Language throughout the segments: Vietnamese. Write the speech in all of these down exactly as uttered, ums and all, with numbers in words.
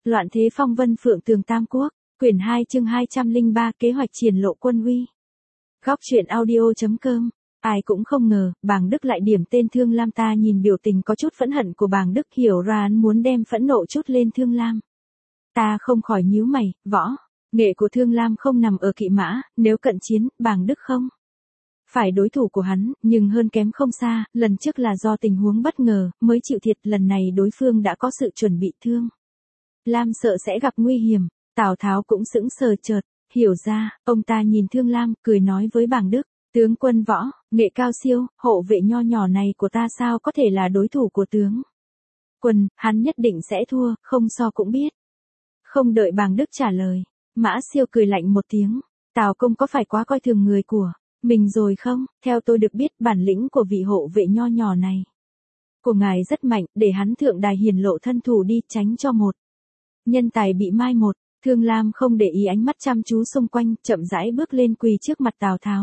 Loạn thế phong vân phượng tường tam quốc, quyển hai chương hai trăm lẻ ba kế hoạch triển lộ quân uy. Góc truyện audio.com. Ai cũng không ngờ, Bàng Đức lại điểm tên Thương Lam. Ta nhìn biểu tình có chút phẫn hận của Bàng Đức, hiểu ra hắn muốn đem phẫn nộ chút lên Thương Lam. Ta không khỏi nhíu mày, võ, nghệ của Thương Lam không nằm ở kỵ mã, nếu cận chiến, Bàng Đức không phải đối thủ của hắn, nhưng hơn kém không xa, lần trước là do tình huống bất ngờ, mới chịu thiệt, lần này đối phương đã có sự chuẩn bị. Thương Lam sợ sẽ gặp nguy hiểm, Tào Tháo cũng sững sờ chợt, hiểu ra, ông ta nhìn Thương Lam, cười nói với Bàng Đức, tướng quân võ, nghệ cao siêu, hộ vệ nho nhỏ này của ta sao có thể là đối thủ của tướng quân, hắn nhất định sẽ thua, không so cũng biết. Không đợi Bàng Đức trả lời, Mã Siêu cười lạnh một tiếng, Tào công có phải quá coi thường người của mình rồi không? Theo tôi được biết, bản lĩnh của vị hộ vệ nho nhỏ này của ngài rất mạnh, để hắn thượng đài hiển lộ thân thủ đi, tránh cho một nhân tài bị mai một. Thương Lam không để ý ánh mắt chăm chú xung quanh, chậm rãi bước lên quỳ trước mặt Tào Tháo.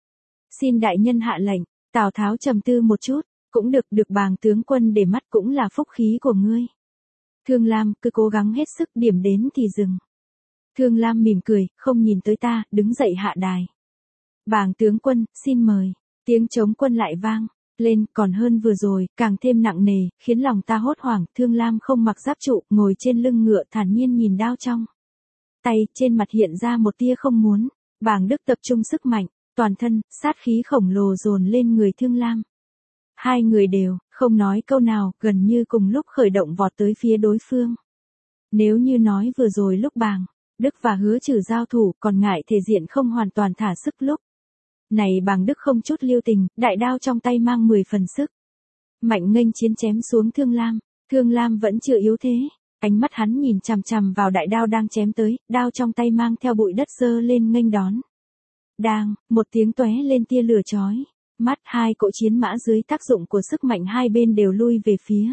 Xin đại nhân hạ lệnh. Tào Tháo trầm tư một chút, cũng được, được Bàng tướng quân để mắt cũng là phúc khí của ngươi. Thương Lam cứ cố gắng hết sức, điểm đến thì dừng. Thương Lam mỉm cười, không nhìn tới ta, đứng dậy hạ đài. Bàng tướng quân, xin mời. Tiếng trống quân lại vang lên, còn hơn vừa rồi, càng thêm nặng nề, khiến lòng ta hốt hoảng. Thương Lam không mặc giáp trụ, ngồi trên lưng ngựa thản nhiên nhìn đao trong tay, trên mặt hiện ra một tia không muốn. Bàng Đức tập trung sức mạnh, toàn thân, sát khí khổng lồ dồn lên người Thương Lam. Hai người đều, không nói câu nào, gần như cùng lúc khởi động vọt tới phía đối phương. Nếu như nói vừa rồi lúc Bàng Đức và Hứa Trừ giao thủ, còn ngại thể diện không hoàn toàn thả sức, lúc này Bàng Đức không chút lưu tình, đại đao trong tay mang mười phần sức mạnh nghênh chiến chém xuống Thương Lam. Thương Lam vẫn chưa yếu thế, ánh mắt hắn nhìn chằm chằm vào đại đao đang chém tới, đao trong tay mang theo bụi đất giơ lên nghênh đón. Đang, một tiếng tóe lên tia lửa chói mắt, hai cỗ chiến mã dưới tác dụng của sức mạnh hai bên đều lui về phía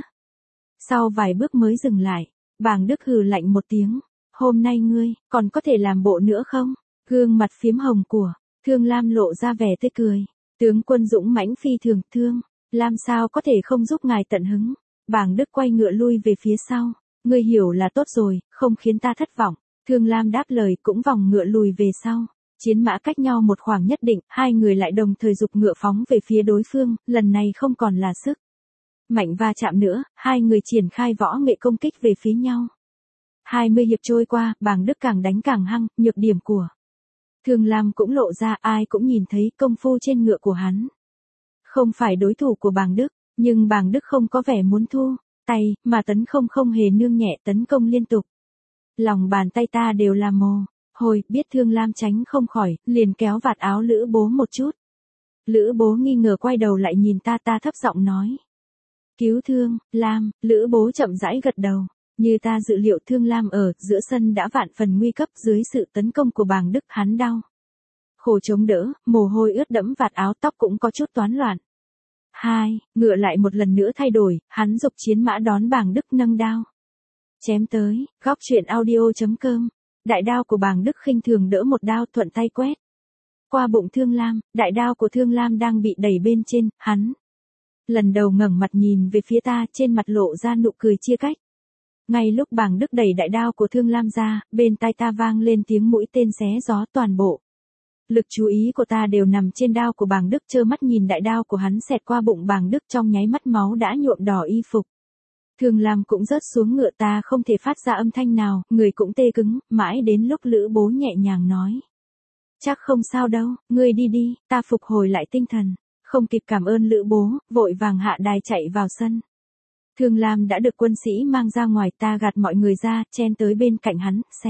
sau vài bước mới dừng lại. Bàng Đức hừ lạnh một tiếng, hôm nay ngươi còn có thể làm bộ nữa không? Gương mặt phiếm hồng của Thương Lam lộ ra vẻ tươi cười. Tướng quân dũng mãnh phi thường. Thương Lam sao có thể không giúp ngài tận hứng? Bàng Đức quay ngựa lui về phía sau. Ngươi hiểu là tốt rồi, không khiến ta thất vọng. Thương Lam đáp lời, cũng vòng ngựa lùi về sau. Chiến mã cách nhau một khoảng nhất định, hai người lại đồng thời giục ngựa phóng về phía đối phương, lần này không còn là sức mạnh va chạm nữa, hai người triển khai võ nghệ công kích về phía nhau. hai mươi hiệp trôi qua, Bàng Đức càng đánh càng hăng, nhược điểm của Thương Lam cũng lộ ra, ai cũng nhìn thấy công phu trên ngựa của hắn không phải đối thủ của Bàng Đức, nhưng Bàng Đức không có vẻ muốn thua tay, mà tấn công không hề nương nhẹ, tấn công liên tục. Lòng bàn tay ta đều là mồ hôi, biết Thương Lam tránh không khỏi, liền kéo vạt áo Lữ Bố một chút. Lữ Bố nghi ngờ quay đầu lại nhìn ta, ta thấp giọng nói: Cứu Thương Lam. Lữ Bố chậm rãi gật đầu. Như ta dự liệu, Thương Lam ở giữa sân đã vạn phần nguy cấp, dưới sự tấn công của Bàng Đức, hắn đau khổ chống đỡ, mồ hôi ướt đẫm vạt áo, tóc cũng có chút toán loạn. Hai, ngựa lại một lần nữa thay đổi, hắn giục chiến mã đón Bàng Đức nâng đao chém tới. Góc truyện audio.com. Đại đao của Bàng Đức khinh thường đỡ một đao, thuận tay quét qua bụng Thương Lam. Đại đao của Thương Lam đang bị đẩy bên trên, hắn lần đầu ngẩng mặt nhìn về phía ta, trên mặt lộ ra nụ cười chia cách. Ngay lúc Bàng Đức đẩy đại đao của Thương Lam ra, bên tai ta vang lên tiếng mũi tên xé gió, toàn bộ lực chú ý của ta đều nằm trên đao của Bàng Đức, trơ mắt nhìn đại đao của hắn xẹt qua bụng Bàng Đức, trong nháy mắt máu đã nhuộm đỏ y phục. Thương Lam cũng rớt xuống ngựa, ta không thể phát ra âm thanh nào, người cũng tê cứng, mãi đến lúc Lữ Bố nhẹ nhàng nói: Chắc không sao đâu, ngươi đi đi. Ta phục hồi lại tinh thần, không kịp cảm ơn Lữ Bố, vội vàng hạ đài chạy vào sân. Thương Lam đã được quân sĩ mang ra ngoài, ta gạt mọi người ra, chen tới bên cạnh hắn, xé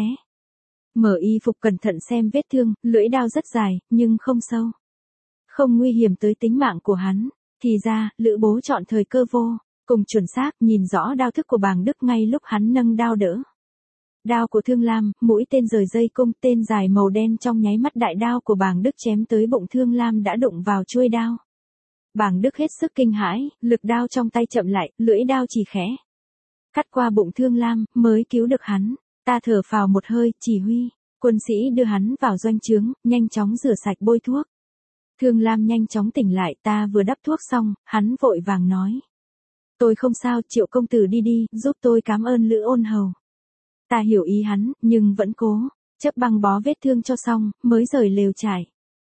mở y phục cẩn thận xem vết thương, lưỡi đao rất dài, nhưng không sâu, không nguy hiểm tới tính mạng của hắn. Thì ra, Lữ Bố chọn thời cơ vô cùng chuẩn xác, nhìn rõ đao thức của Bàng Đức ngay lúc hắn nâng đao đỡ đao của Thương Lam, mũi tên rời dây cung, tên dài màu đen, trong nháy mắt đại đao của Bàng Đức chém tới bụng Thương Lam đã đụng vào chuôi đao. Bàng Đức hết sức kinh hãi, lực đao trong tay chậm lại, lưỡi đao chỉ khẽ cắt qua bụng Thương Lam, mới cứu được hắn. Ta thở phào một hơi, chỉ huy quân sĩ đưa hắn vào doanh trướng, nhanh chóng rửa sạch bôi thuốc. Thương Lam nhanh chóng tỉnh lại, ta vừa đắp thuốc xong, hắn vội vàng nói: Tôi không sao, Triệu công tử đi đi, giúp tôi cảm ơn Lữ Ôn hầu. Ta hiểu ý hắn, nhưng vẫn cố, chấp băng bó vết thương cho xong, mới rời lều trại.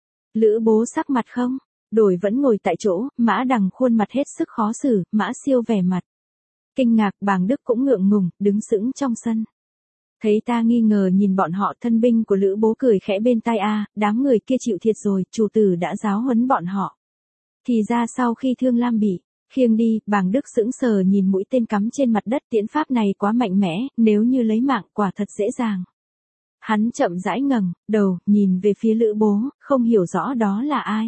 Lữ Bố sắc mặt không, đổi vẫn ngồi tại chỗ, Mã Đằng khuôn mặt hết sức khó xử, Mã Siêu vẻ mặt kinh ngạc, Bàng Đức cũng ngượng ngùng, đứng sững trong sân. Thấy ta nghi ngờ nhìn bọn họ, thân binh của Lữ Bố cười khẽ bên tai, a, đám người kia chịu thiệt rồi, chủ tử đã giáo huấn bọn họ. Thì ra sau khi Thương Lam bị khiêng đi, Bàng Đức sững sờ nhìn mũi tên cắm trên mặt đất, tiễn pháp này quá mạnh mẽ, nếu như lấy mạng quả thật dễ dàng. Hắn chậm rãi ngẩng đầu, nhìn về phía Lữ Bố, không hiểu rõ đó là ai.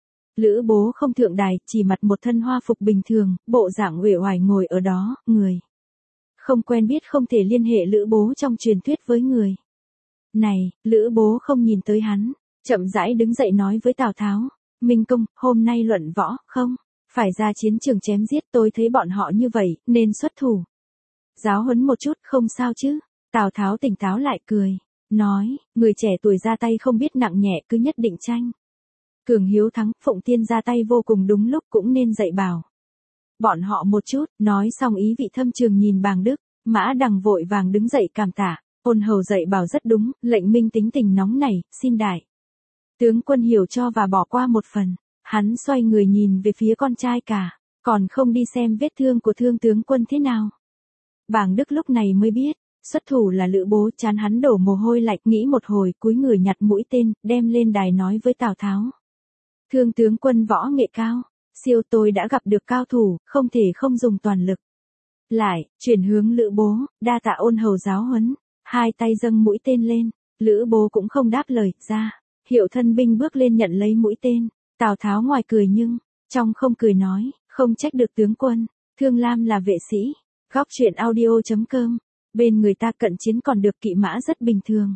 Lữ Bố không thượng đài, chỉ mặc một thân hoa phục bình thường, bộ dạng uể oải ngồi ở đó, người không quen biết không thể liên hệ Lữ Bố trong truyền thuyết với người này. Lữ Bố không nhìn tới hắn, chậm rãi đứng dậy nói với Tào Tháo, Minh Công, hôm nay luận võ, không phải ra chiến trường chém giết, tôi thấy bọn họ như vậy, nên xuất thủ. Giáo huấn một chút, không sao chứ. Tào Tháo tỉnh táo lại cười, nói, người trẻ tuổi ra tay không biết nặng nhẹ, cứ nhất định tranh cường hiếu thắng, Phụng Tiên ra tay vô cùng đúng lúc, cũng nên dạy bảo bọn họ một chút. Nói xong ý vị thâm trường nhìn Bàng Đức, Mã Đằng vội vàng đứng dậy cảm tạ, ôn hầu dạy bảo rất đúng, lệnh minh tính tình nóng này, xin đại tướng quân hiểu cho và bỏ qua một phần. Hắn xoay người nhìn về phía con trai cả, còn không đi xem vết thương của Thương tướng quân thế nào. Bàng Đức lúc này mới biết, xuất thủ là Lữ Bố, chán hắn đổ mồ hôi lạnh, nghĩ một hồi, cúi người nhặt mũi tên, đem lên đài nói với Tào Tháo. Thương tướng quân võ nghệ cao, siêu, tôi đã gặp được cao thủ, không thể không dùng toàn lực. Lại, chuyển hướng Lữ Bố, đa tạ ôn hầu giáo huấn, hai tay dâng mũi tên lên, Lữ Bố cũng không đáp lời, ra, hiệu thân binh bước lên nhận lấy mũi tên. Tào Tháo ngoài cười nhưng, trong không cười nói, không trách được tướng quân, Thương Lam là vệ sĩ. Góc truyện audio chấm com, bên người ta cận chiến còn được kỵ mã rất bình thường.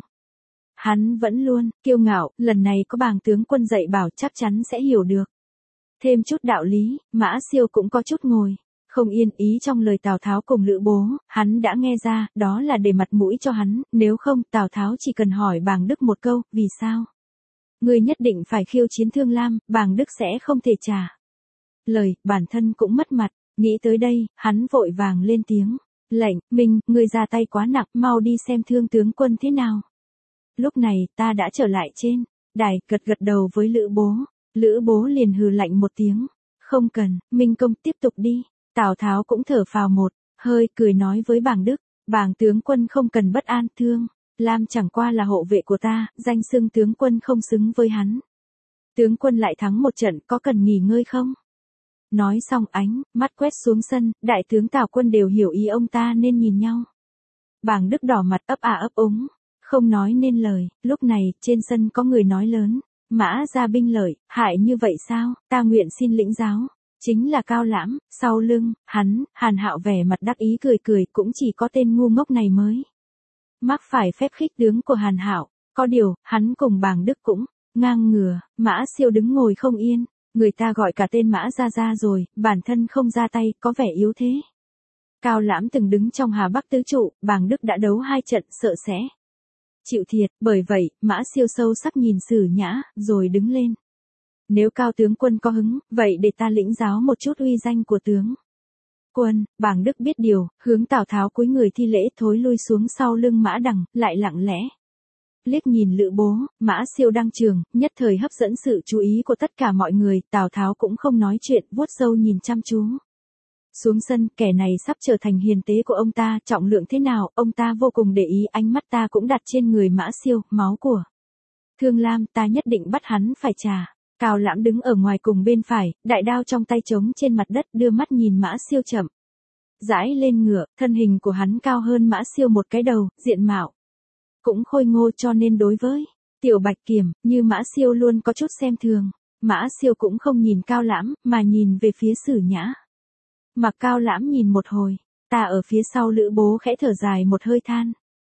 Hắn vẫn luôn kiêu ngạo, lần này có Bàng tướng quân dạy bảo chắc chắn sẽ hiểu được thêm chút đạo lý. Mã Siêu cũng có chút ngồi không yên, ý trong lời Tào Tháo cùng Lữ Bố, hắn đã nghe ra, đó là để mặt mũi cho hắn, nếu không Tào Tháo chỉ cần hỏi Bàng Đức một câu, vì sao ngươi nhất định phải khiêu chiến Thương Lam, Bàng Đức sẽ không thể trả lời, bản thân cũng mất mặt. Nghĩ tới đây, hắn vội vàng lên tiếng, lệnh, Minh, ngươi ra tay quá nặng, mau đi xem Thương tướng quân thế nào. Lúc này, ta đã trở lại trên đài, gật gật đầu với Lữ Bố. Lữ Bố liền hừ lạnh một tiếng, không cần, Minh Công tiếp tục đi. Tào Tháo cũng thở phào một hơi, cười nói với Bàng Đức, Bàng tướng quân không cần bất an, Thương Lam chẳng qua là hộ vệ của ta, danh xưng tướng quân không xứng với hắn. Tướng quân lại thắng một trận, có cần nghỉ ngơi không? Nói xong ánh mắt quét xuống sân, đại tướng Tào Quân đều hiểu ý ông ta nên nhìn nhau. Bàng Đức đỏ mặt ấp à ấp úng, không nói nên lời. Lúc này, trên sân có người nói lớn, Mã ra binh lợi, hại như vậy sao, ta nguyện xin lĩnh giáo. Chính là Cao Lãm, sau lưng, hắn, Hàn Hạo vẻ mặt đắc ý cười cười, cũng chỉ có tên ngu ngốc này mới mắc phải phép khích tướng của Hàn Hạo. Có điều, hắn cùng Bàng Đức cũng ngang ngửa. Mã Siêu đứng ngồi không yên, người ta gọi cả tên Mã ra ra rồi, bản thân không ra tay, có vẻ yếu thế. Cao Lãm từng đứng trong Hà Bắc tứ trụ, Bàng Đức đã đấu hai trận, sợ sẽ chịu thiệt, bởi vậy, Mã Siêu sâu sắc nhìn Sử Nhã, rồi đứng lên. Nếu Cao tướng quân có hứng, vậy để ta lĩnh giáo một chút uy danh của tướng quân. Bàng Đức biết điều, hướng Tào Tháo cúi người thi lễ, thối lui xuống sau lưng Mã Đằng, lại lặng lẽ liếc nhìn Lữ Bố. Mã Siêu đăng trường, nhất thời hấp dẫn sự chú ý của tất cả mọi người. Tào Tháo cũng không nói chuyện, vuốt râu nhìn chăm chú xuống sân. Kẻ này sắp trở thành hiền tế của ông ta, trọng lượng thế nào, ông ta vô cùng để ý. Ánh mắt ta cũng đặt trên người Mã Siêu, máu của Thương Lam, ta nhất định bắt hắn phải trả. Cao Lãm đứng ở ngoài cùng bên phải, đại đao trong tay trống trên mặt đất, đưa mắt nhìn Mã Siêu chậm rãi lên ngựa. Thân hình của hắn cao hơn Mã Siêu một cái đầu, diện mạo cũng khôi ngô, cho nên đối với Tiểu Bạch Kiểm, như Mã Siêu luôn có chút xem thường. Mã Siêu cũng không nhìn Cao Lãm, mà nhìn về phía Sử Nhã. Mặc Cao Lãm nhìn một hồi, ta ở phía sau. Lữ Bố khẽ thở dài một hơi than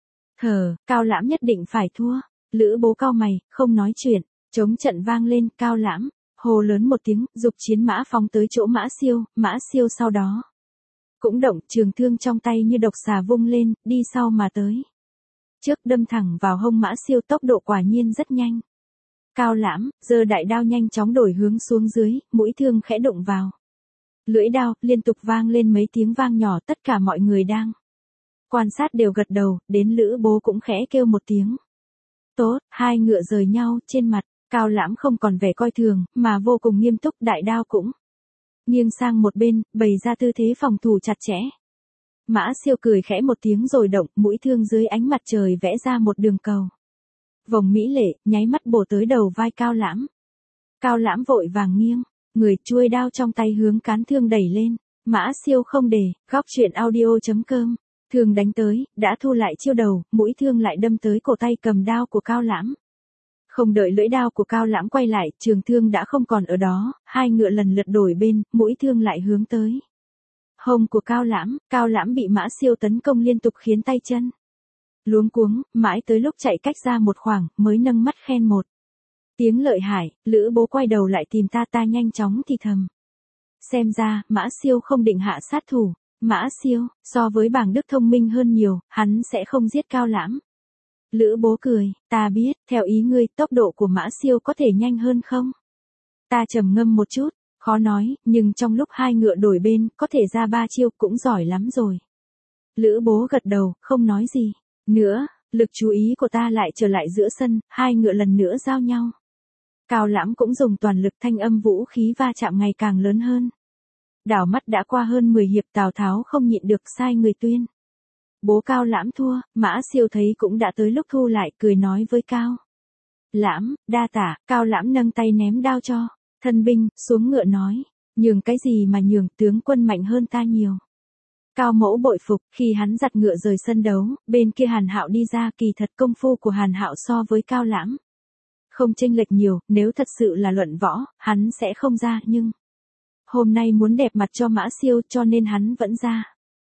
thở, Cao Lãm nhất định phải thua. Lữ Bố cau mày, không nói chuyện. Trống trận vang lên, Cao Lãm hồ lớn một tiếng, giục chiến mã phóng tới chỗ Mã Siêu. Mã Siêu sau đó cũng động, trường thương trong tay như độc xà vung lên, đi sau mà tới. Trước đâm thẳng vào hông Mã Siêu, tốc độ quả nhiên rất nhanh. Cao Lãm giơ đại đao nhanh chóng đổi hướng xuống dưới, mũi thương khẽ đụng vào lưỡi đao, liên tục vang lên mấy tiếng vang nhỏ. Tất cả mọi người đang Quan sát đều gật đầu, đến Lữ Bố cũng khẽ kêu một tiếng. Tốt, hai ngựa rời nhau, trên mặt, Cao Lãm không còn vẻ coi thường, mà vô cùng nghiêm túc, đại đao cũng nghiêng sang một bên, bày ra tư thế phòng thủ chặt chẽ. Mã Siêu cười khẽ một tiếng rồi động, mũi thương dưới ánh mặt trời vẽ ra một đường cầu. Vòng mỹ lệ, nháy mắt bổ tới đầu vai Cao Lãm. Cao Lãm vội vàng nghiêng, người chuôi đao trong tay hướng cán thương đẩy lên. Mã Siêu không để, góc truyện audio chấm com. Thương đánh tới, đã thu lại chiêu đầu, mũi thương lại đâm tới cổ tay cầm đao của Cao Lãm. Không đợi lưỡi đao của Cao Lãm quay lại, trường thương đã không còn ở đó, hai ngựa lần lượt đổi bên, mũi thương lại hướng tới hông của Cao Lãm. Cao Lãm bị Mã Siêu tấn công liên tục khiến tay chân luống cuống, mãi tới lúc chạy cách ra một khoảng, mới nâng mắt khen một tiếng lợi hại. Lữ Bố quay đầu lại tìm ta ta nhanh chóng thì thầm. Xem ra, Mã Siêu không định hạ sát thủ. Mã Siêu, so với Bàng Đức thông minh hơn nhiều, hắn sẽ không giết Cao Lãm. Lữ Bố cười, ta biết, theo ý ngươi, tốc độ của Mã Siêu có thể nhanh hơn không? Ta trầm ngâm một chút, khó nói, nhưng trong lúc hai ngựa đổi bên, có thể ra ba chiêu cũng giỏi lắm rồi. Lữ Bố gật đầu, không nói gì nữa, lực chú ý của ta lại trở lại giữa sân, hai ngựa lần nữa giao nhau. Cao Lãm cũng dùng toàn lực, thanh âm vũ khí va chạm ngày càng lớn hơn. Đảo mắt đã qua hơn mười hiệp, Tào Tháo không nhịn được sai người tuyên bố Cao Lãm thua. Mã Siêu thấy cũng đã tới lúc thu lại, cười nói với Cao Lãm, đa tạ. Cao Lãm nâng tay ném đao cho thân binh, xuống ngựa nói, nhường cái gì mà nhường, tướng quân mạnh hơn ta nhiều. Cao Mẫu bội phục. Khi hắn giặt ngựa rời sân đấu, bên kia Hàn Hạo đi ra, kỳ thật công phu của Hàn Hạo so với Cao Lãm không chênh lệch nhiều, nếu thật sự là luận võ, hắn sẽ không ra, nhưng hôm nay muốn đẹp mặt cho Mã Siêu, cho nên hắn vẫn ra.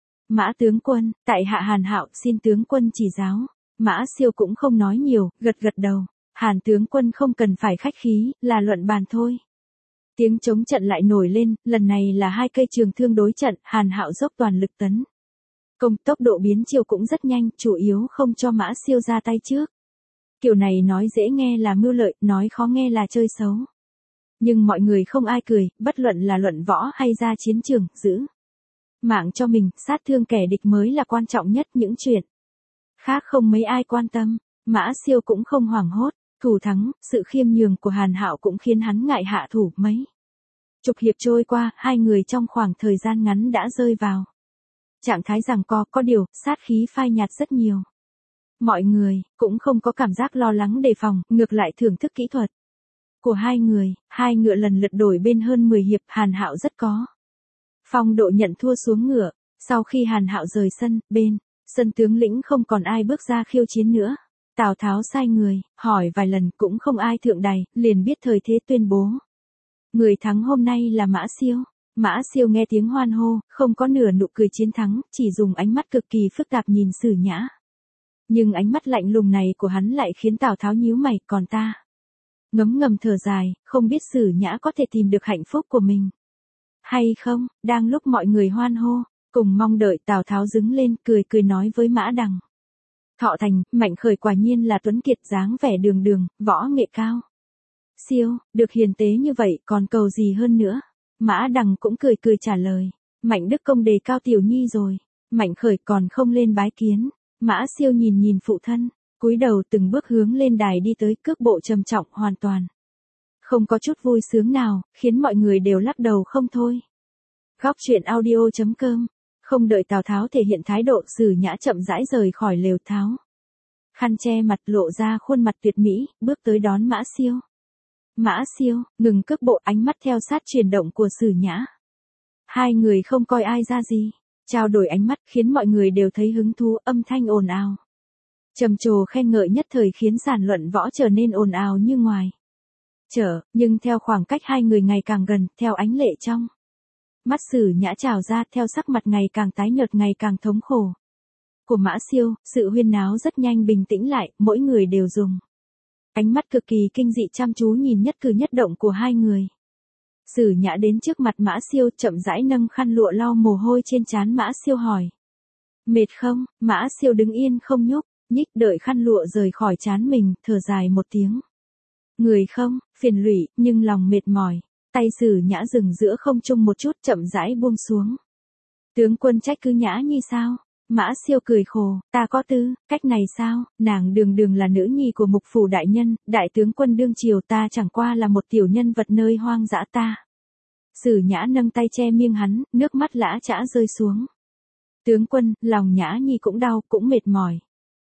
Mã tướng quân, tại hạ Hàn Hạo, xin tướng quân chỉ giáo. Mã Siêu cũng không nói nhiều, gật gật đầu. Hàn tướng quân không cần phải khách khí, là luận bàn thôi. Tiếng chống trận lại nổi lên, lần này là hai cây trường thương đối trận, Hàn Hạo dốc toàn lực tấn công, tốc độ biến chiêu cũng rất nhanh, chủ yếu không cho Mã Siêu ra tay trước. Kiểu này nói dễ nghe là mưu lợi, nói khó nghe là chơi xấu. Nhưng mọi người không ai cười, bất luận là luận võ hay ra chiến trường, giữ mạng cho mình, sát thương kẻ địch mới là quan trọng nhất, những chuyện khác không mấy ai quan tâm. Mã Siêu cũng không hoảng hốt, thủ thắng, sự khiêm nhường của Hàn Hạo cũng khiến hắn ngại hạ thủ. Mấy chục hiệp trôi qua, hai người trong khoảng thời gian ngắn đã rơi vào trạng thái giằng co, có điều, sát khí phai nhạt rất nhiều. Mọi người cũng không có cảm giác lo lắng đề phòng, ngược lại thưởng thức kỹ thuật của hai người. Hai ngựa lần lượt đổi bên hơn mười hiệp, Hàn Hạo rất có phong độ nhận thua xuống ngựa. Sau khi Hàn Hạo rời sân, bên sân tướng lĩnh không còn ai bước ra khiêu chiến nữa. Tào Tháo sai người hỏi vài lần cũng không ai thượng đài, liền biết thời thế tuyên bố người thắng hôm nay là Mã Siêu. Mã Siêu nghe tiếng hoan hô, không có nửa nụ cười chiến thắng, chỉ dùng ánh mắt cực kỳ phức tạp nhìn Sử Nhã. Nhưng ánh mắt lạnh lùng này của hắn lại khiến Tào Tháo nhíu mày, còn ta ngấm ngầm thở dài, không biết Sử Nhã có thể tìm được hạnh phúc của mình hay không. Đang lúc mọi người hoan hô cùng mong đợi, Tào Tháo đứng lên, cười cười nói với Mã Đằng. Thọ Thành, Mạnh Khởi quả nhiên là tuấn kiệt, dáng vẻ đường đường, võ nghệ cao siêu, được hiền tế như vậy, còn cầu gì hơn nữa. Mã Đằng cũng cười cười trả lời, Mạnh Đức công đề cao tiểu nhi rồi, Mạnh Khởi còn không lên bái kiến. Mã Siêu nhìn nhìn phụ thân, cúi đầu từng bước hướng lên đài đi tới, cước bộ trầm trọng, hoàn toàn không có chút vui sướng nào, khiến mọi người đều lắc đầu không thôi. Góc truyện audio chấm com. Không đợi Tào Tháo thể hiện thái độ, Sử Nhã chậm rãi rời khỏi lều, tháo khăn che mặt, lộ ra khuôn mặt tuyệt mỹ, bước tới đón Mã Siêu. Mã Siêu ngừng cước bộ, ánh mắt theo sát chuyển động của Sử Nhã. Hai người không coi ai ra gì, trao đổi ánh mắt khiến mọi người đều thấy hứng thú, âm thanh ồn ào trầm trồ khen ngợi nhất thời khiến sàn luận võ trở nên ồn ào như ngoài chợ. Nhưng theo khoảng cách hai người ngày càng gần, theo ánh lệ trong mắt Sử Nhã trào ra, theo sắc mặt ngày càng tái nhợt, ngày càng thống khổ của Mã Siêu, sự huyên náo rất nhanh bình tĩnh lại, mỗi người đều dùng ánh mắt cực kỳ kinh dị chăm chú nhìn nhất cử nhất động của hai người. Sử Nhã đến trước mặt Mã Siêu, chậm rãi nâng khăn lụa lau mồ hôi trên trán Mã Siêu, hỏi: "Mệt không?" Mã Siêu đứng yên không nhúc nhích, đợi khăn lụa rời khỏi trán mình, thở dài một tiếng. "Người không, phiền lụy, nhưng lòng mệt mỏi." Tay Sử Nhã dừng giữa không trung một chút, chậm rãi buông xuống. "Tướng quân trách cứ Nhã Nhi sao?" Mã Siêu cười khổ, ta có tư, cách này sao, nàng đường đường là nữ nhi của mục phủ đại nhân, đại tướng quân đương triều, ta chẳng qua là một tiểu nhân vật nơi hoang dã ta. Sử Nhã nâng tay che miệng hắn, nước mắt lã chã rơi xuống. Tướng quân, lòng Nhã nhi cũng đau, cũng mệt mỏi.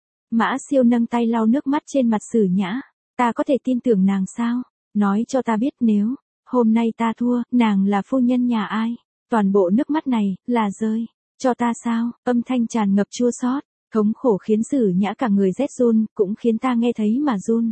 Mã Siêu nâng tay lau nước mắt trên mặt Sử Nhã, ta có thể tin tưởng nàng sao, nói cho ta biết nếu, hôm nay ta thua, nàng là phu nhân nhà ai, toàn bộ nước mắt này, là rơi, cho ta sao, âm thanh tràn ngập chua xót, thống khổ khiến Sử Nhã cả người rét run, cũng khiến ta nghe thấy mà run.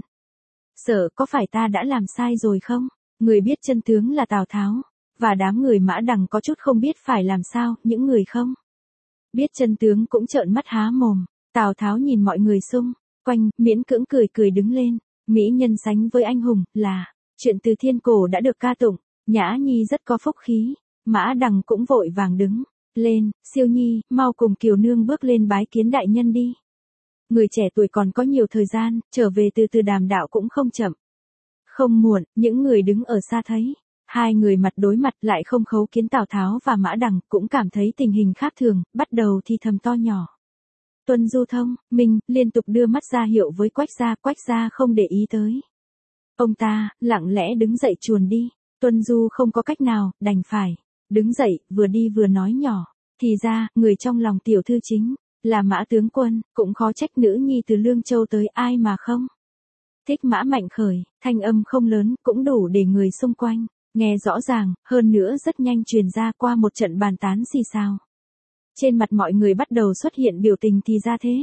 Sợ có phải ta đã làm sai rồi không, người biết chân tướng là Tào Tháo, và đám người Mã Đằng có chút không biết phải làm sao, những người không biết chân tướng cũng trợn mắt há mồm. Tào Tháo nhìn mọi người xung quanh, miễn cưỡng cười cười đứng lên, mỹ nhân sánh với anh hùng, là chuyện từ thiên cổ đã được ca tụng, Nhã nhi rất có phúc khí. Mã Đằng cũng vội vàng đứng lên, Siêu nhi, mau cùng Kiều nương bước lên bái kiến đại nhân đi. Người trẻ tuổi còn có nhiều thời gian, trở về từ từ đàm đạo cũng không chậm. Không muộn, những người đứng ở xa thấy hai người mặt đối mặt lại không khấu kiến Tào Tháo và Mã Đằng, cũng cảm thấy tình hình khác thường, bắt đầu thì thầm to nhỏ. Tuân Du Thông, Minh, liên tục đưa mắt ra hiệu với Quách gia, Quách gia không để ý tới. Ông ta, lặng lẽ đứng dậy chuồn đi, Tuân Du không có cách nào, đành phải đứng dậy, vừa đi vừa nói nhỏ, thì ra, người trong lòng tiểu thư chính là Mã tướng quân, cũng khó trách nữ nhi từ Lương Châu tới, ai mà không thích Mã Mạnh Khởi, thanh âm không lớn, cũng đủ để người xung quanh nghe rõ ràng, hơn nữa rất nhanh truyền ra qua một trận bàn tán xì xào. Trên mặt mọi người bắt đầu xuất hiện biểu tình thì ra thế.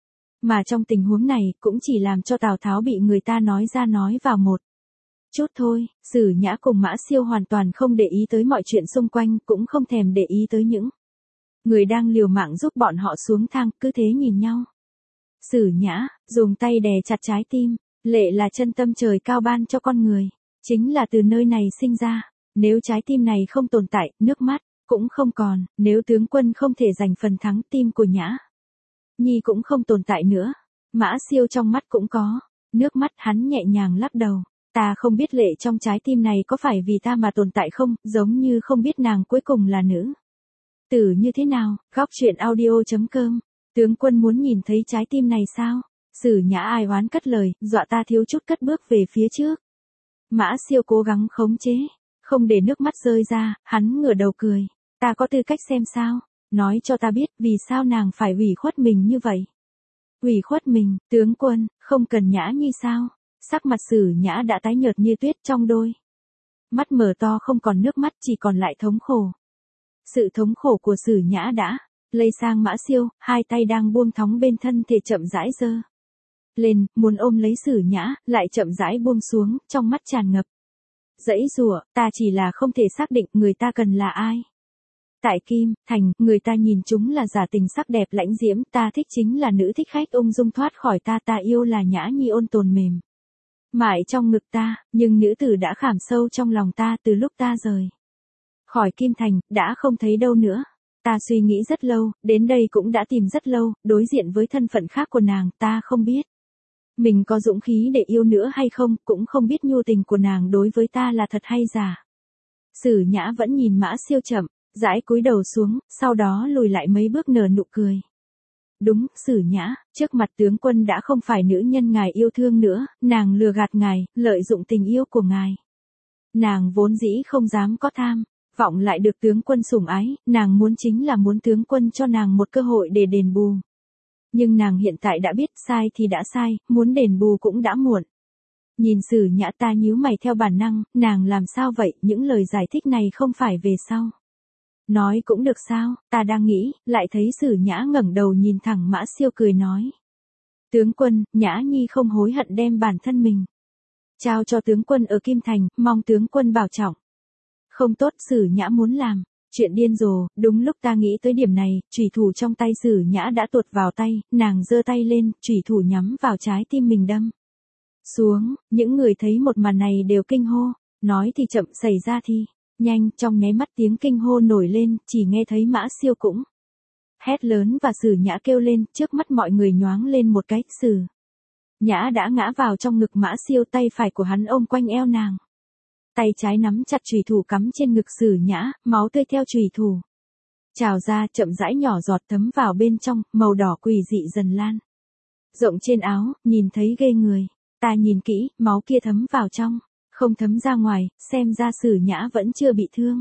Mà trong tình huống này, cũng chỉ làm cho Tào Tháo bị người ta nói ra nói vào một chút thôi. Sử Nhã cùng Mã Siêu hoàn toàn không để ý tới mọi chuyện xung quanh, cũng không thèm để ý tới những người đang liều mạng giúp bọn họ xuống thang, cứ thế nhìn nhau. Sử Nhã, dùng tay đè chặt trái tim, lệ là chân tâm trời cao ban cho con người, chính là từ nơi này sinh ra, nếu trái tim này không tồn tại, nước mắt cũng không còn, nếu tướng quân không thể giành phần thắng, tim của Nhã nhi cũng không tồn tại nữa. Mã Siêu trong mắt cũng có nước mắt, hắn nhẹ nhàng lắc đầu, ta không biết lệ trong trái tim này có phải vì ta mà tồn tại không, giống như không biết nàng cuối cùng là nữ tử như thế nào. Góc truyện audio chấm com, tướng quân muốn nhìn thấy trái tim này sao? Sử Nhã ai oán cất lời, dọa ta thiếu chút cất bước về phía trước. Mã Siêu cố gắng khống chế, không để nước mắt rơi ra, hắn ngửa đầu cười, ta có tư cách xem sao, nói cho ta biết vì sao nàng phải ủy khuất mình như vậy. Ủy khuất mình, tướng quân, không cần Nhã nhi sao? Sắc mặt Sử Nhã đã tái nhợt như tuyết, trong đôi mắt mở to không còn nước mắt, chỉ còn lại thống khổ. Sự thống khổ của Sử Nhã đã lây sang Mã Siêu, hai tay đang buông thõng bên thân thể chậm rãi giơ lên, muốn ôm lấy Sử Nhã, lại chậm rãi buông xuống, trong mắt tràn ngập dãy rủa, ta chỉ là không thể xác định người ta cần là ai. Tại Kim Thành, người ta nhìn chúng là giả tình sắc đẹp lãnh diễm, ta thích chính là nữ thích khách ung dung thoát khỏi ta, ta yêu là Nhã nhi ôn tồn mềm mại trong ngực ta, nhưng nữ tử đã khảm sâu trong lòng ta từ lúc ta rời khỏi Kim Thành, đã không thấy đâu nữa. Ta suy nghĩ rất lâu, đến đây cũng đã tìm rất lâu, đối diện với thân phận khác của nàng, ta không biết mình có dũng khí để yêu nữa hay không, cũng không biết nhu tình của nàng đối với ta là thật hay giả. Sử Nhã vẫn nhìn Mã Siêu chậm rãi cúi đầu xuống, sau đó lùi lại mấy bước nở nụ cười. Đúng, Sử Nhã, trước mặt tướng quân đã không phải nữ nhân ngài yêu thương nữa, nàng lừa gạt ngài, lợi dụng tình yêu của ngài. Nàng vốn dĩ không dám có tham vọng lại được tướng quân sủng ái, nàng muốn chính là muốn tướng quân cho nàng một cơ hội để đền bù. Nhưng nàng hiện tại đã biết sai thì đã sai, muốn đền bù cũng đã muộn. Nhìn Sử Nhã, ta nhíu mày theo bản năng, nàng làm sao vậy, những lời giải thích này không phải về sau nói cũng được sao, ta đang nghĩ, lại thấy Sử Nhã ngẩng đầu nhìn thẳng Mã Siêu cười nói. Tướng quân, Nhã nhi không hối hận đem bản thân mình trao cho tướng quân ở Kim Thành, mong tướng quân bảo trọng. Không tốt, Sử Nhã muốn làm chuyện điên rồ, đúng lúc ta nghĩ tới điểm này, chủy thủ trong tay Sử Nhã đã tuột vào tay, nàng giơ tay lên, chủy thủ nhắm vào trái tim mình đâm xuống, những người thấy một màn này đều kinh hô, nói thì chậm, xảy ra thì nhanh, trong nháy mắt tiếng kinh hô nổi lên, chỉ nghe thấy Mã Siêu cũng hét lớn và Sử Nhã kêu lên, trước mắt mọi người nhoáng lên một cái, Sử Nhã đã ngã vào trong ngực Mã Siêu, tay phải của hắn ôm quanh eo nàng. Tay trái nắm chặt chùy thủ cắm trên ngực Sử Nhã, máu tươi theo chùy thủ trào ra chậm rãi nhỏ giọt thấm vào bên trong, màu đỏ quỷ dị dần lan. Rộng trên áo, nhìn thấy ghê người. Ta nhìn kỹ, máu kia thấm vào trong, không thấm ra ngoài, xem ra Sử Nhã vẫn chưa bị thương.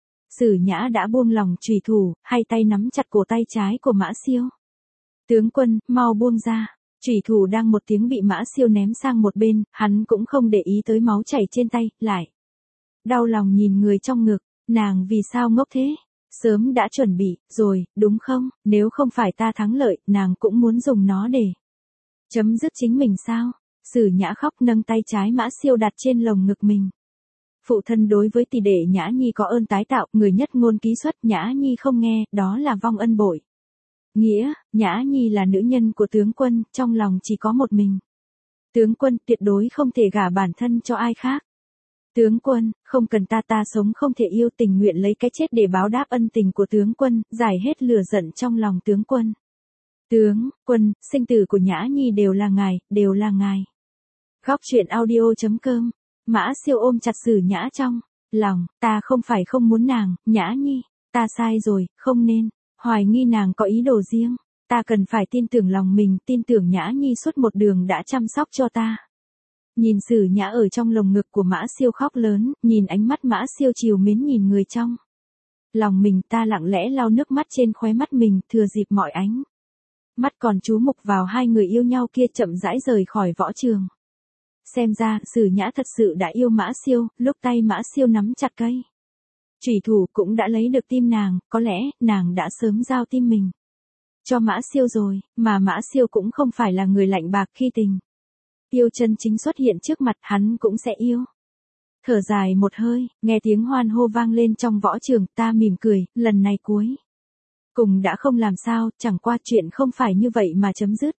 Sử Nhã đã buông lòng chùy thủ, hai tay nắm chặt cổ tay trái của Mã Siêu. Tướng quân, mau buông ra. Chùy thủ đang một tiếng bị Mã Siêu ném sang một bên, hắn cũng không để ý tới máu chảy trên tay, lại. Đau lòng nhìn người trong ngực, nàng vì sao ngốc thế? Sớm đã chuẩn bị, rồi, đúng không? Nếu không phải ta thắng lợi, nàng cũng muốn dùng nó để chấm dứt chính mình sao? Sử Nhã khóc nâng tay trái Mã Siêu đặt trên lồng ngực mình. Phụ thân đối với tỷ đệ Nhã Nhi có ơn tái tạo, người nhất ngôn ký xuất, Nhã Nhi không nghe, đó là vong ân bội. Nghĩa, Nhã Nhi là nữ nhân của tướng quân, trong lòng chỉ có một mình. Tướng quân tuyệt đối không thể gả bản thân cho ai khác. Tướng quân, không cần ta ta sống không thể yêu, tình nguyện lấy cái chết để báo đáp ân tình của tướng quân, giải hết lửa giận trong lòng tướng quân. Tướng quân, sinh tử của Nhã Nhi đều là ngài, đều là ngài. Góc truyện audio chấm com. Mã Siêu ôm chặt Sử Nhã trong lòng, ta không phải không muốn nàng, Nhã Nhi, ta sai rồi, không nên hoài nghi nàng có ý đồ riêng. Ta cần phải tin tưởng lòng mình, tin tưởng Nhã Nhi suốt một đường đã chăm sóc cho ta. Nhìn Sử Nhã ở trong lồng ngực của Mã Siêu khóc lớn, nhìn ánh mắt Mã Siêu trìu mến nhìn người trong lòng mình, ta lặng lẽ lau nước mắt trên khóe mắt mình, thừa dịp mọi ánh mắt còn chú mục vào hai người yêu nhau kia chậm rãi rời khỏi võ trường. Xem ra, Sử Nhã thật sự đã yêu Mã Siêu, lúc tay Mã Siêu nắm chặt cây chủy thủ cũng đã lấy được tim nàng, có lẽ, nàng đã sớm giao tim mình cho Mã Siêu rồi, mà Mã Siêu cũng không phải là người lạnh bạc khi tình yêu chân chính xuất hiện trước mặt, hắn cũng sẽ yêu. Thở dài một hơi, nghe tiếng hoan hô vang lên trong võ trường, ta mỉm cười, lần này cuối cùng đã không làm sao, chẳng qua chuyện không phải như vậy mà chấm dứt.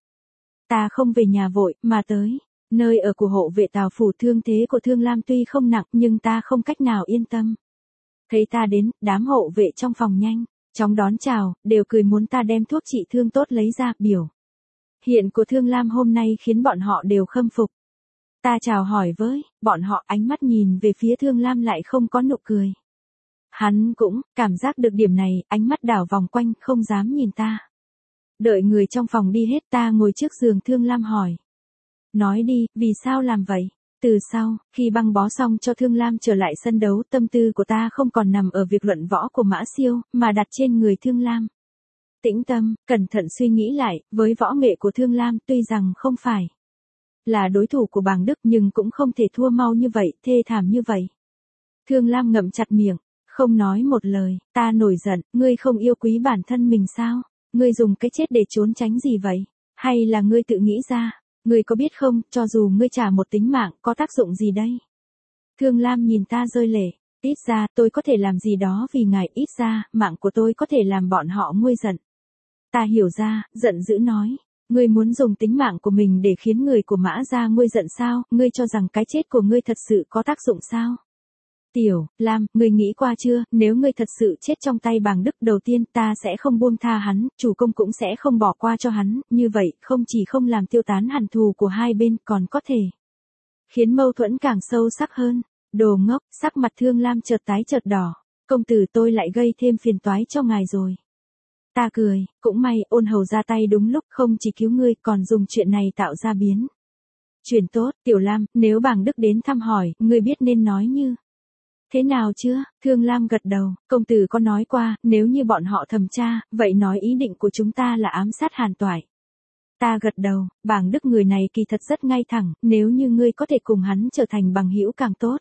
Ta không về nhà vội, mà tới nơi ở của hộ vệ Tào phủ. Thương thế của Thương Lam tuy không nặng, nhưng ta không cách nào yên tâm. Thấy ta đến, đám hộ vệ trong phòng nhanh chóng đón chào, đều cười muốn ta đem thuốc trị thương tốt lấy ra, biểu hiện của Thương Lam hôm nay khiến bọn họ đều khâm phục. Ta chào hỏi với bọn họ, ánh mắt nhìn về phía Thương Lam lại không có nụ cười. Hắn cũng cảm giác được điểm này, ánh mắt đảo vòng quanh, không dám nhìn ta. Đợi người trong phòng đi hết, ta ngồi trước giường Thương Lam hỏi. Nói đi, vì sao làm vậy? Từ sau, khi băng bó xong cho Thương Lam trở lại sân đấu, tâm tư của ta không còn nằm ở việc luận võ của Mã Siêu, mà đặt trên người Thương Lam. Tĩnh tâm, cẩn thận suy nghĩ lại, với võ nghệ của Thương Lam tuy rằng không phải là đối thủ của Bàng Đức nhưng cũng không thể thua mau như vậy, thê thảm như vậy. Thương Lam ngậm chặt miệng, không nói một lời, ta nổi giận, ngươi không yêu quý bản thân mình sao? Ngươi dùng cái chết để trốn tránh gì vậy? Hay là ngươi tự nghĩ ra? Ngươi có biết không, cho dù ngươi trả một tính mạng, có tác dụng gì đây? Thương Lam nhìn ta rơi lệ, ít ra, tôi có thể làm gì đó vì ngài, ít ra, mạng của tôi có thể làm bọn họ nguôi giận. Ta hiểu ra, giận dữ nói, ngươi muốn dùng tính mạng của mình để khiến người của Mã gia nguôi giận sao? Ngươi cho rằng cái chết của ngươi thật sự có tác dụng sao? Tiểu Lam, ngươi nghĩ qua chưa, nếu ngươi thật sự chết trong tay Bàng Đức, đầu tiên ta sẽ không buông tha hắn, chủ công cũng sẽ không bỏ qua cho hắn, như vậy không chỉ không làm tiêu tán hằn thù của hai bên, còn có thể khiến mâu thuẫn càng sâu sắc hơn. Đồ ngốc, sắc mặt Thương Lam chợt tái chợt đỏ, công tử tôi lại gây thêm phiền toái cho ngài rồi. Ta cười, cũng may, ôn hầu ra tay đúng lúc, không chỉ cứu ngươi, còn dùng chuyện này tạo ra biến chuyển tốt. Tiểu Lam, nếu Bàng Đức đến thăm hỏi, ngươi biết nên nói như thế nào chưa? Thương Lam gật đầu, công tử có nói qua, nếu như bọn họ thẩm tra, vậy nói ý định của chúng ta là ám sát Hàn Toại. Ta gật đầu, Bàng Đức người này kỳ thật rất ngay thẳng, nếu như ngươi có thể cùng hắn trở thành bằng hữu càng tốt.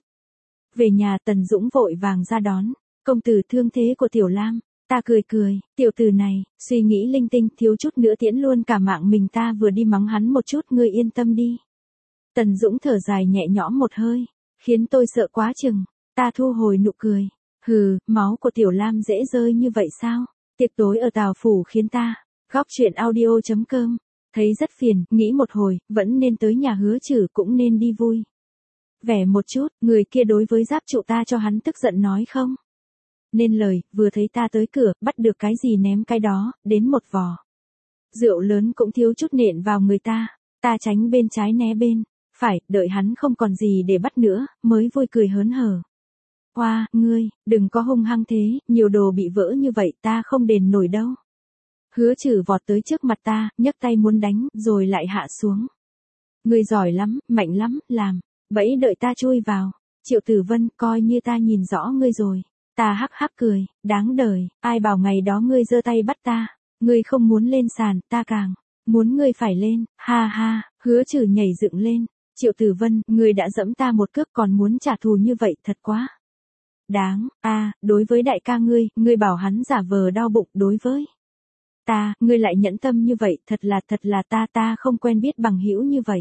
Về nhà Tần Dũng vội vàng ra đón, công tử thương thế của Tiểu Lam. Ta cười cười, tiểu tử này, suy nghĩ linh tinh, thiếu chút nữa tiễn luôn cả mạng mình, ta vừa đi mắng hắn một chút, ngươi yên tâm đi. Tần Dũng thở dài nhẹ nhõm một hơi, khiến tôi sợ quá chừng. Ta thu hồi nụ cười, hừ, máu của Tiểu Lam dễ rơi như vậy sao? Tiệc tối ở Tào phủ khiến ta, góc truyện audio chấm com, thấy rất phiền, nghĩ một hồi, vẫn nên tới nhà Hứa Trử, cũng nên đi vui vẻ một chút, người kia đối với giáp trụ ta cho hắn tức giận nói không nên lời, vừa thấy ta tới cửa, bắt được cái gì ném cái đó, đến một vò rượu lớn cũng thiếu chút nện vào người ta, ta tránh bên trái né bên phải, đợi hắn không còn gì để bắt nữa, mới vui cười hớn hở Oa, ngươi, đừng có hung hăng thế, nhiều đồ bị vỡ như vậy ta không đền nổi đâu. Hứa Trử vọt tới trước mặt ta, nhấc tay muốn đánh, rồi lại hạ xuống. Ngươi giỏi lắm, mạnh lắm, làm. Bẫy đợi ta chui vào. Triệu Tử Vân, coi như ta nhìn rõ ngươi rồi. Ta hắc hắc cười, đáng đời, ai bảo ngày đó ngươi giơ tay bắt ta. Ngươi không muốn lên sàn, ta càng muốn ngươi phải lên, ha ha. Hứa Trử nhảy dựng lên. Triệu Tử Vân, ngươi đã dẫm ta một cước còn muốn trả thù như vậy, thật quá đáng. A, à, đối với đại ca ngươi, ngươi bảo hắn giả vờ đau bụng, đối với ta, ngươi lại nhẫn tâm như vậy, thật là thật là ta ta không quen biết bằng hữu như vậy.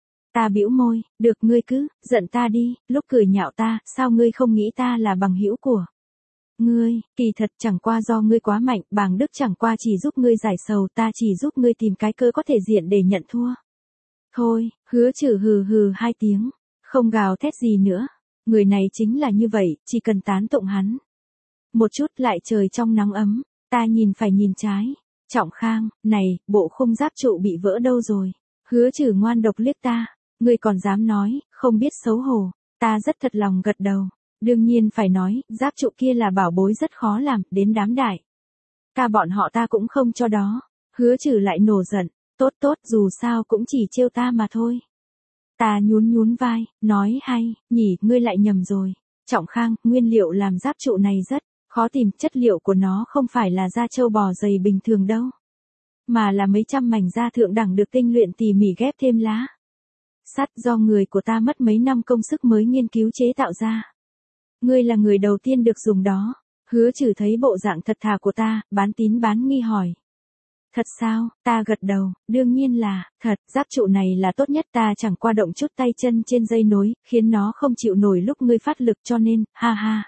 Ta bĩu môi, được ngươi cứ giận ta đi, lúc cười nhạo ta, sao ngươi không nghĩ ta là bằng hữu của ngươi, kỳ thật chẳng qua do ngươi quá mạnh, Bàng Đức chẳng qua chỉ giúp ngươi giải sầu, ta chỉ giúp ngươi tìm cái cơ có thể diện để nhận thua. Thôi, Hứa Trử hừ hừ hai tiếng, không gào thét gì nữa. Người này chính là như vậy, chỉ cần tán tụng hắn một chút lại trời trong nắng ấm, ta nhìn phải nhìn trái. Trọng Khang, này, bộ khung giáp trụ bị vỡ đâu rồi? Hứa Trử ngoan độc liếc ta, ngươi còn dám nói, không biết xấu hổ. Ta rất thật lòng gật đầu, đương nhiên phải nói, giáp trụ kia là bảo bối rất khó làm, đến đám đại ca bọn họ ta cũng không cho đó. Hứa Trử lại nổ giận, tốt tốt, dù sao cũng chỉ trêu ta mà thôi. Ta nhún nhún vai, nói hay, nhỉ, ngươi lại nhầm rồi. Trọng Khang, nguyên liệu làm giáp trụ này rất khó tìm, chất liệu của nó không phải là da trâu bò dày bình thường đâu. Mà là mấy trăm mảnh da thượng đẳng được tinh luyện tỉ mỉ ghép thêm lá sắt do người của ta mất mấy năm công sức mới nghiên cứu chế tạo ra. Ngươi là người đầu tiên được dùng đó. Hứa Trử thấy bộ dạng thật thà của ta, bán tín bán nghi hỏi. Thật sao? Ta gật đầu, đương nhiên là, thật, giáp trụ này là tốt nhất, ta chẳng qua động chút tay chân trên dây nối, khiến nó không chịu nổi lúc ngươi phát lực cho nên, ha ha.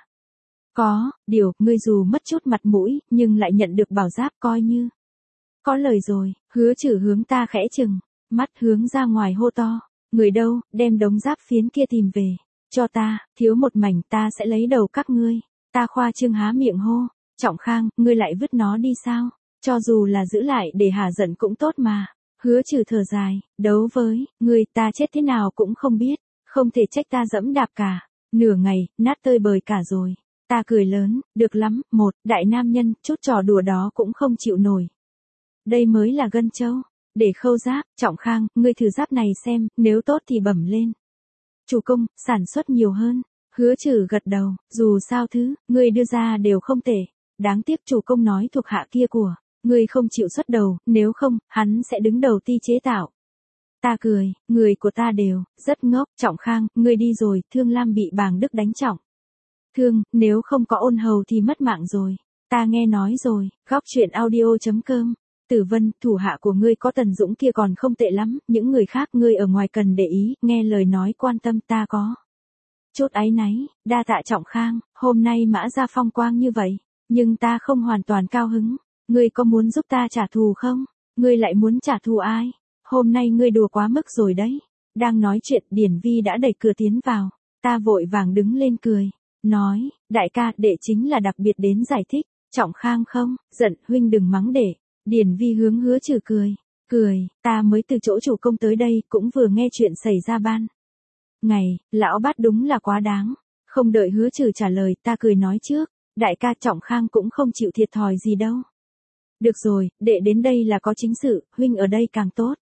Có, điều, ngươi dù mất chút mặt mũi, nhưng lại nhận được bảo giáp coi như có lời rồi. Hứa Trử hướng ta khẽ chừng, mắt hướng ra ngoài hô to. Người đâu, đem đống giáp phiến kia tìm về. Cho ta, thiếu một mảnh ta sẽ lấy đầu các ngươi. Ta khoa trương há miệng hô. Trọng Khang, ngươi lại vứt nó đi sao? Cho dù là giữ lại để hả giận cũng tốt mà. Hứa Trử thở dài, đấu với, ngươi ta chết thế nào cũng không biết. Không thể trách ta dẫm đạp cả. Nửa ngày, nát tơi bời cả rồi. Ta cười lớn, được lắm, một, đại nam nhân, chút trò đùa đó cũng không chịu nổi. Đây mới là gân trâu. Để khâu giáp, Trọng Khang, ngươi thử giáp này xem, nếu tốt thì bẩm lên. Chủ công, sản xuất nhiều hơn. Hứa Trử gật đầu, dù sao thứ, ngươi đưa ra đều không tệ. Đáng tiếc chủ công nói thuộc hạ kia của ngươi không chịu xuất đầu, nếu không, hắn sẽ đứng đầu ty chế tạo. Ta cười, người của ta đều rất ngốc. Trọng Khang, ngươi đi rồi, Thương Lam bị Bàng Đức đánh trọng thương, nếu không có ôn hầu thì mất mạng rồi. Ta nghe nói rồi. Góc truyện audio chấm com. Tử Vân, thủ hạ của ngươi có Tần Dũng kia còn không tệ lắm, những người khác ngươi ở ngoài cần để ý, nghe lời nói quan tâm, ta có chút áy náy. Đa tạ Trọng Khang, hôm nay Mã ra phong quang như vậy, nhưng ta không hoàn toàn cao hứng. Ngươi có muốn giúp ta trả thù không? Ngươi lại muốn trả thù ai? Hôm nay ngươi đùa quá mức rồi đấy. Đang nói chuyện, Điển Vi đã đẩy cửa tiến vào. Ta vội vàng đứng lên cười, nói, đại ca, đệ chính là đặc biệt đến giải thích. Trọng Khang không, giận, huynh đừng mắng đệ. Điển Vi hướng Hứa Trử cười, cười, ta mới từ chỗ chủ công tới đây, cũng vừa nghe chuyện xảy ra ban ngày, lão bát đúng là quá đáng. Không đợi Hứa Trử trả lời, ta cười nói trước, đại ca, Trọng Khang cũng không chịu thiệt thòi gì đâu. Được rồi, đệ đến đây là có chính sự, huynh ở đây càng tốt.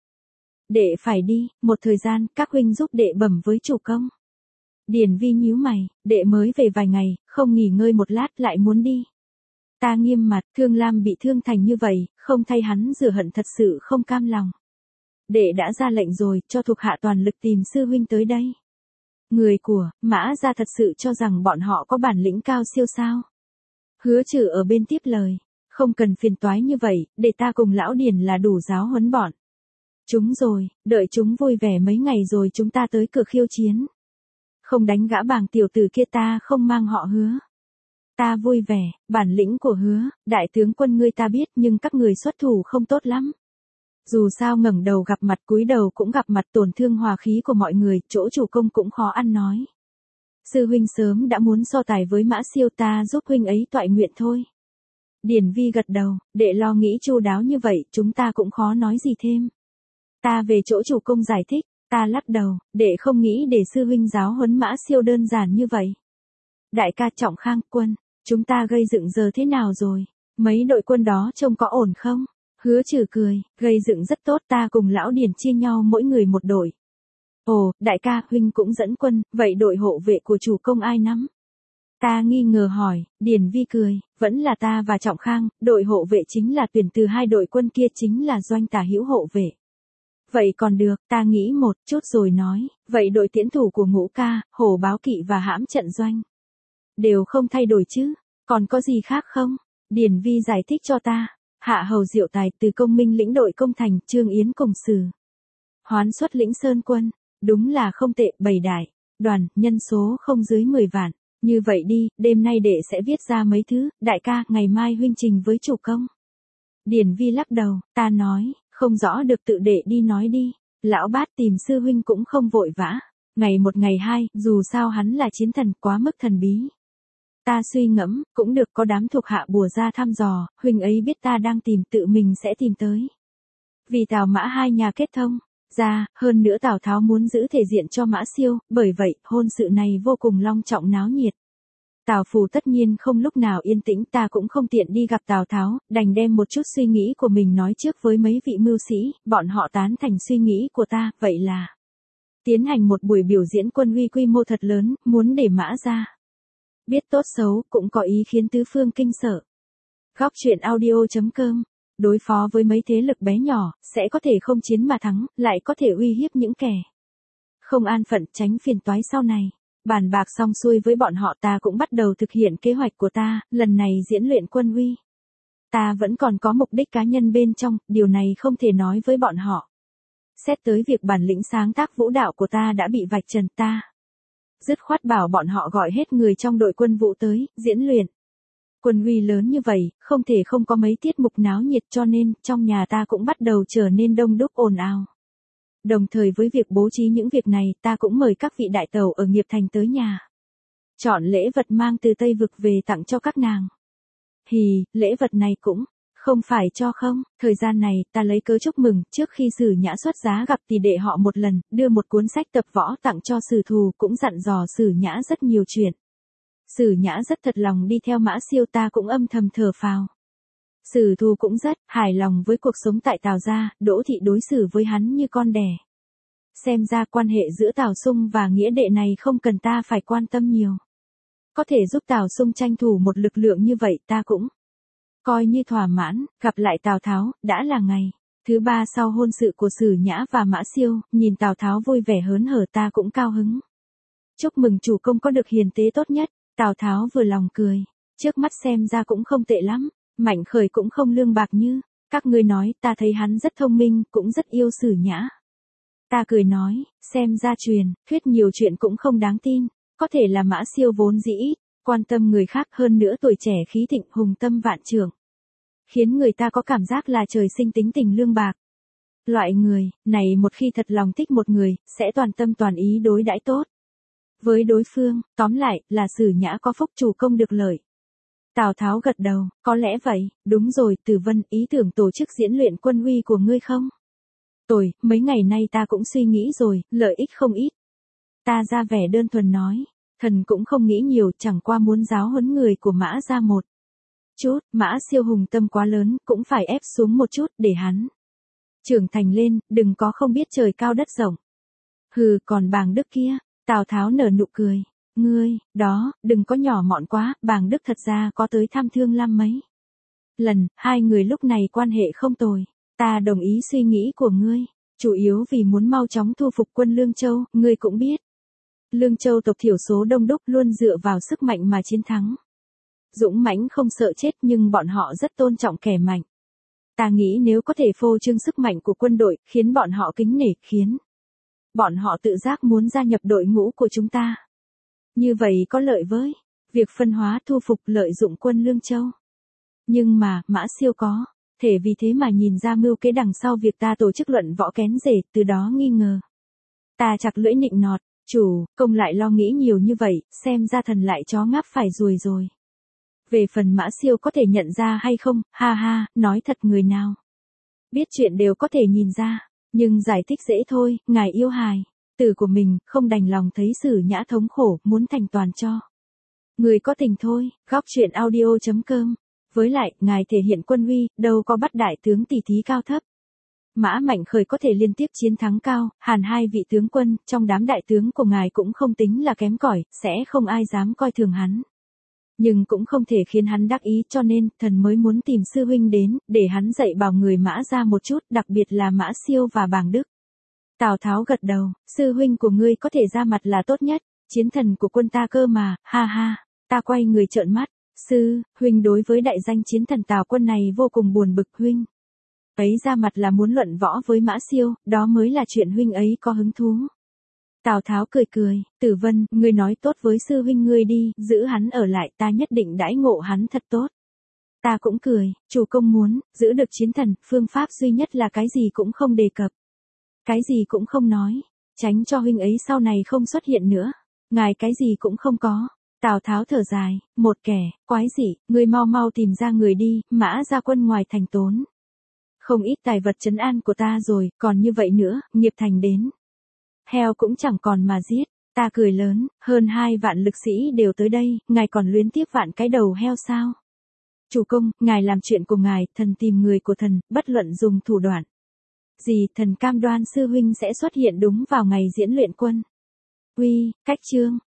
Đệ phải đi, một thời gian, các huynh giúp đệ bẩm với chủ công. Điển Vi nhíu mày, đệ mới về vài ngày, không nghỉ ngơi một lát lại muốn đi. Ta nghiêm mặt, Thương Lam bị thương thành như vậy, không thay hắn rửa hận thật sự không cam lòng. Đệ đã ra lệnh rồi, cho thuộc hạ toàn lực tìm sư huynh tới đây. Người của Mã gia thật sự cho rằng bọn họ có bản lĩnh cao siêu sao? Hứa Trử ở bên tiếp lời, không cần phiền toái như vậy, để ta cùng lão Điền là đủ giáo huấn bọn chúng rồi, đợi chúng vui vẻ mấy ngày rồi chúng ta tới cửa khiêu chiến. Không đánh gã Bàng tiểu tử kia, ta không mang họ Hứa. Ta vui vẻ, bản lĩnh của Hứa đại tướng quân ngươi ta biết, nhưng các người xuất thủ không tốt lắm. Dù sao ngẩng đầu gặp mặt, cúi đầu cũng gặp mặt, tổn thương hòa khí của mọi người, chỗ chủ công cũng khó ăn nói. Sư huynh sớm đã muốn so tài với Mã Siêu, ta giúp huynh ấy toại nguyện thôi. Điển Vi gật đầu, đệ lo nghĩ chu đáo như vậy, chúng ta cũng khó nói gì thêm. Ta về chỗ chủ công giải thích, ta lắc đầu, đệ không nghĩ để sư huynh giáo huấn Mã Siêu đơn giản như vậy. Đại ca Trọng Khang, Quân, chúng ta gây dựng giờ thế nào rồi? Mấy đội quân đó trông có ổn không? Hứa Trừ cười, gây dựng rất tốt, ta cùng lão Điền chia nhau mỗi người một đội. Ồ, đại ca, huynh cũng dẫn quân, vậy đội hộ vệ của chủ công ai nắm? Ta nghi ngờ hỏi, Điền Vi cười, vẫn là ta và Trọng Khang, đội hộ vệ chính là tuyển từ hai đội quân kia chính là doanh tả hữu hộ vệ. Vậy còn được, ta nghĩ một chút rồi nói, vậy đội tiễn thủ của Ngũ ca, Hổ Báo Kỵ và hãm trận doanh. Đều không thay đổi chứ, còn có gì khác không? Điền Vi giải thích cho ta, Hạ Hầu Diệu Tài từ Công Minh lĩnh đội công thành, Trương Yến cùng Sử Hoán xuất lĩnh Sơn quân, đúng là không tệ, bảy đại, đoàn, nhân số không dưới mười vạn. Như vậy đi, đêm nay đệ sẽ viết ra mấy thứ, đại ca, ngày mai huynh trình với chủ công. Điền Vi lắc đầu, ta nói, không rõ được tự đệ đi nói đi, lão bát tìm sư huynh cũng không vội vã, ngày một ngày hai, dù sao hắn là chiến thần quá mức thần bí. Ta suy ngẫm, cũng được, có đám thuộc hạ bùa ra thăm dò, huynh ấy biết ta đang tìm, tự mình sẽ tìm tới. Vì Tào Mã hai nhà kết thông ra, hơn nữa Tào Tháo muốn giữ thể diện cho Mã Siêu, bởi vậy, hôn sự này vô cùng long trọng náo nhiệt. Tào Phù tất nhiên không lúc nào yên tĩnh, ta cũng không tiện đi gặp Tào Tháo, đành đem một chút suy nghĩ của mình nói trước với mấy vị mưu sĩ, bọn họ tán thành suy nghĩ của ta, vậy là tiến hành một buổi biểu diễn quân uy quy mô thật lớn, muốn để Mã ra biết tốt xấu, cũng có ý khiến tứ phương kinh sợ. Góc truyện audio chấm com. Đối phó với mấy thế lực bé nhỏ, sẽ có thể không chiến mà thắng, lại có thể uy hiếp những kẻ không an phận, tránh phiền toái sau này. Bàn bạc xong xuôi với bọn họ, ta cũng bắt đầu thực hiện kế hoạch của ta, lần này diễn luyện quân uy. Ta vẫn còn có mục đích cá nhân bên trong, điều này không thể nói với bọn họ. Xét tới việc bản lĩnh sáng tác vũ đạo của ta đã bị vạch trần, ta dứt khoát bảo bọn họ gọi hết người trong đội quân vụ tới, diễn luyện. Quân uy lớn như vậy, không thể không có mấy tiết mục náo nhiệt, cho nên, trong nhà ta cũng bắt đầu trở nên đông đúc ồn ào. Đồng thời với việc bố trí những việc này, ta cũng mời các vị đại tàu ở Nghiệp Thành tới nhà. Chọn lễ vật mang từ Tây Vực về tặng cho các nàng. Hì, lễ vật này cũng không phải cho không, thời gian này, ta lấy cớ chúc mừng, trước khi Sử Nhã xuất giá gặp tỷ đệ họ một lần, đưa một cuốn sách tập võ tặng cho Sử Thù, cũng dặn dò Sử Nhã rất nhiều chuyện. Sử Nhã rất thật lòng đi theo Mã Siêu, ta cũng âm thầm thở phào. Sử Thù cũng rất hài lòng với cuộc sống tại Tào gia, Đỗ thị đối xử với hắn như con đẻ. Xem ra quan hệ giữa Tào Sung và nghĩa đệ này không cần ta phải quan tâm nhiều. Có thể giúp Tào Sung tranh thủ một lực lượng như vậy, ta cũng coi như thỏa mãn. Gặp lại Tào Tháo, đã là ngày thứ ba sau hôn sự của Sử Nhã và Mã Siêu, nhìn Tào Tháo vui vẻ hớn hở, ta cũng cao hứng. Chúc mừng chủ công có được hiền tế tốt nhất. Tào Tháo vừa lòng cười, trước mắt xem ra cũng không tệ lắm, Mạnh Khởi cũng không lương bạc như các ngươi nói, ta thấy hắn rất thông minh, cũng rất yêu Sử Nhã. Ta cười nói, xem ra truyền thuyết nhiều chuyện cũng không đáng tin, có thể là Mã Siêu vốn dĩ ít quan tâm người khác, hơn nữa tuổi trẻ khí thịnh, hùng tâm vạn trượng, khiến người ta có cảm giác là trời sinh tính tình lương bạc. Loại người này một khi thật lòng thích một người, sẽ toàn tâm toàn ý đối đãi tốt với đối phương, tóm lại, là Sử Nhã có phúc, chủ công được lợi. Tào Tháo gật đầu, có lẽ vậy, đúng rồi, Tử Vân, ý tưởng tổ chức diễn luyện quân uy của ngươi không? Tồi, mấy ngày nay ta cũng suy nghĩ rồi, lợi ích không ít. Ta ra vẻ đơn thuần nói, thần cũng không nghĩ nhiều, chẳng qua muốn giáo huấn người của Mã ra một chút, Mã Siêu hùng tâm quá lớn, cũng phải ép xuống một chút, để hắn trưởng thành lên, đừng có không biết trời cao đất rộng. Hừ, còn Bàng Đức kia. Tào Tháo nở nụ cười, ngươi, đó, đừng có nhỏ mọn quá, Bàng Đức thật ra có tới thăm Thương Lam mấy lần, hai người lúc này quan hệ không tồi. Ta đồng ý suy nghĩ của ngươi, chủ yếu vì muốn mau chóng thu phục quân Lương Châu, ngươi cũng biết. Lương Châu tộc thiểu số đông đúc, luôn dựa vào sức mạnh mà chiến thắng. Dũng mãnh không sợ chết, nhưng bọn họ rất tôn trọng kẻ mạnh. Ta nghĩ nếu có thể phô trương sức mạnh của quân đội, khiến bọn họ kính nể, khiến bọn họ tự giác muốn gia nhập đội ngũ của chúng ta. Như vậy có lợi với việc phân hóa, thu phục, lợi dụng quân Lương Châu. Nhưng mà, Mã Siêu có thể vì thế mà nhìn ra mưu kế đằng sau việc ta tổ chức luận võ kén rể, từ đó nghi ngờ. Ta chặt lưỡi nịnh nọt, chủ công lại lo nghĩ nhiều như vậy, xem ra thần lại chó ngáp phải ruồi rồi. Về phần Mã Siêu có thể nhận ra hay không, ha ha, nói thật, người nào biết chuyện đều có thể nhìn ra. Nhưng giải thích dễ thôi, ngài yêu hài tử của mình, không đành lòng thấy Sử Nhã thống khổ, muốn thành toàn cho Người có tình thôi, góc truyện audio.com. Với lại, ngài thể hiện quân uy, đâu có bắt đại tướng tỷ thí cao thấp. Mã Mạnh Khởi có thể liên tiếp chiến thắng Cao, Hàn hai vị tướng quân, trong đám đại tướng của ngài cũng không tính là kém cỏi, sẽ không ai dám coi thường hắn. Nhưng cũng không thể khiến hắn đắc ý, cho nên, thần mới muốn tìm sư huynh đến, để hắn dạy bảo người Mã ra một chút, đặc biệt là Mã Siêu và Bàng Đức. Tào Tháo gật đầu, sư huynh của ngươi có thể ra mặt là tốt nhất, chiến thần của quân ta cơ mà, ha ha, ta quay người trợn mắt, sư, huynh đối với đại danh chiến thần Tào quân này vô cùng buồn bực huynh. Ấy ra mặt là muốn luận võ với Mã Siêu, đó mới là chuyện huynh ấy có hứng thú. Tào Tháo cười cười, Tử Vân, ngươi nói tốt với sư huynh ngươi đi, giữ hắn ở lại, ta nhất định đãi ngộ hắn thật tốt. Ta cũng cười, chủ công muốn, giữ được chiến thần, phương pháp duy nhất là cái gì cũng không đề cập. Cái gì cũng không nói, tránh cho huynh ấy sau này không xuất hiện nữa. Ngài cái gì cũng không có. Tào Tháo thở dài, một kẻ, quái dị, ngươi mau mau tìm ra người đi, Mã ra quân ngoài thành tốn. Không ít tài vật trấn an của ta rồi, còn như vậy nữa, nghiệp thành đến. Heo cũng chẳng còn mà giết, ta cười lớn, hơn hai vạn lực sĩ đều tới đây, ngài còn luyến tiếc vạn cái đầu heo sao? Chủ công, ngài làm chuyện của ngài, thần tìm người của thần, bất luận dùng thủ đoạn gì, thần cam đoan sư huynh sẽ xuất hiện đúng vào ngày diễn luyện quân. Uy, cách chương.